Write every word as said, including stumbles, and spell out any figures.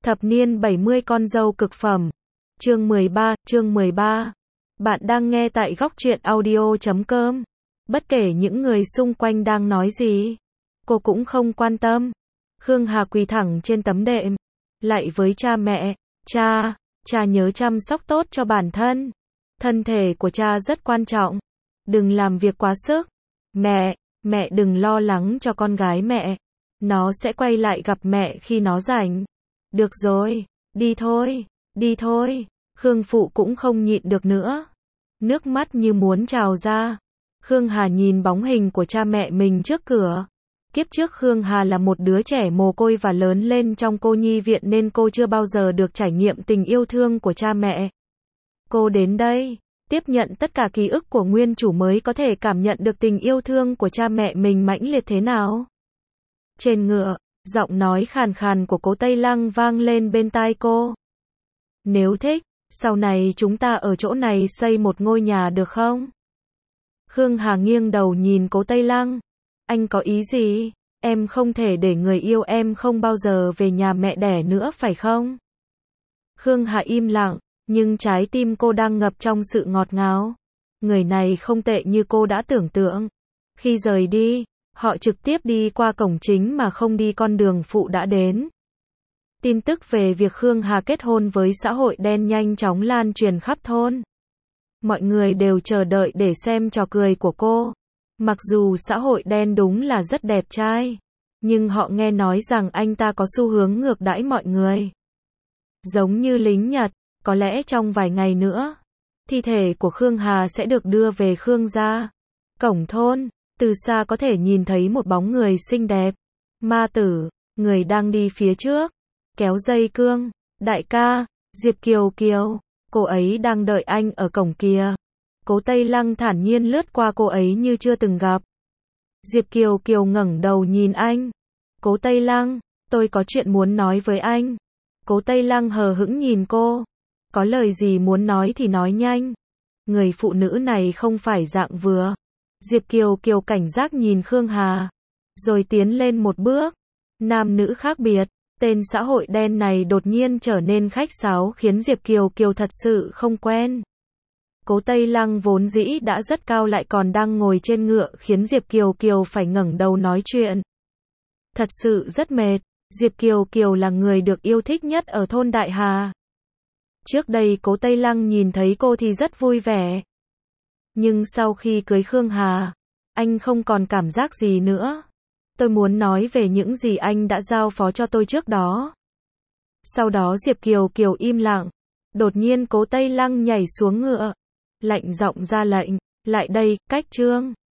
Thập niên bảy mươi con dâu cực phẩm. Chương mười ba, chương mười ba. Bạn đang nghe tại góc truyện audio chấm com. Bất kể những người xung quanh đang nói gì, cô cũng không quan tâm. Khương Hà quỳ thẳng trên tấm đệm, lạy với cha mẹ. Cha, cha nhớ chăm sóc tốt cho bản thân. Thân thể của cha rất quan trọng. Đừng làm việc quá sức. Mẹ, mẹ đừng lo lắng cho con gái mẹ. Nó sẽ quay lại gặp mẹ khi nó rảnh. Được rồi, đi thôi, đi thôi. Khương Phụ cũng không nhịn được nữa. Nước mắt như muốn trào ra. Khương Hà nhìn bóng hình của cha mẹ mình trước cửa. Kiếp trước Khương Hà là một đứa trẻ mồ côi và lớn lên trong cô nhi viện nên cô chưa bao giờ được trải nghiệm tình yêu thương của cha mẹ. Cô đến đây, tiếp nhận tất cả ký ức của nguyên chủ mới có thể cảm nhận được tình yêu thương của cha mẹ mình mãnh liệt thế nào. Trên ngựa, giọng nói khàn khàn của Cố Tây Lăng vang lên bên tai cô. Nếu thích, sau này chúng ta ở chỗ này xây một ngôi nhà được không? Khương Hà nghiêng đầu nhìn Cố Tây Lăng. Anh có ý gì? Em không thể để người yêu em không bao giờ về nhà mẹ đẻ nữa phải không? Khương Hà im lặng, nhưng trái tim cô đang ngập trong sự ngọt ngào. Người này không tệ như cô đã tưởng tượng. Khi rời đi, họ trực tiếp đi qua cổng chính mà không đi con đường phụ đã đến. Tin tức về việc Khương Hà kết hôn với xã hội đen nhanh chóng lan truyền khắp thôn. Mọi người đều chờ đợi để xem trò cười của cô. Mặc dù xã hội đen đúng là rất đẹp trai, nhưng họ nghe nói rằng anh ta có xu hướng ngược đãi mọi người. Giống như lính Nhật, có lẽ trong vài ngày nữa, thi thể của Khương Hà sẽ được đưa về Khương gia. Cổng thôn, từ xa có thể nhìn thấy một bóng người xinh đẹp. Ma Tử, người đang đi phía trước, kéo dây cương. Đại ca, Diệp Kiều Kiều, cô ấy đang đợi anh ở cổng kìa. Cố Tây Lăng thản nhiên lướt qua cô ấy như chưa từng gặp. Diệp Kiều Kiều ngẩng đầu nhìn anh. Cố Tây Lăng, tôi có chuyện muốn nói với anh. Cố Tây Lăng hờ hững nhìn cô. Có lời gì muốn nói thì nói nhanh. Người phụ nữ này không phải dạng vừa. Diệp Kiều Kiều cảnh giác nhìn Khương Hà, rồi tiến lên một bước. Nam nữ khác biệt, tên xã hội đen này đột nhiên trở nên khách sáo khiến Diệp Kiều Kiều thật sự không quen. Cố Tây Lăng vốn dĩ đã rất cao lại còn đang ngồi trên ngựa khiến Diệp Kiều Kiều phải ngẩng đầu nói chuyện. Thật sự rất mệt. Diệp Kiều Kiều là người được yêu thích nhất ở thôn Đại Hà. Trước đây Cố Tây Lăng nhìn thấy cô thì rất vui vẻ. Nhưng sau khi cưới Khương Hà, anh không còn cảm giác gì nữa. Tôi muốn nói về những gì anh đã giao phó cho tôi trước đó. Sau đó Diệp Kiều Kiều im lặng. Đột nhiên Cố Tây Lăng nhảy xuống ngựa, lạnh giọng ra lệnh, lại đây, Cách Trương.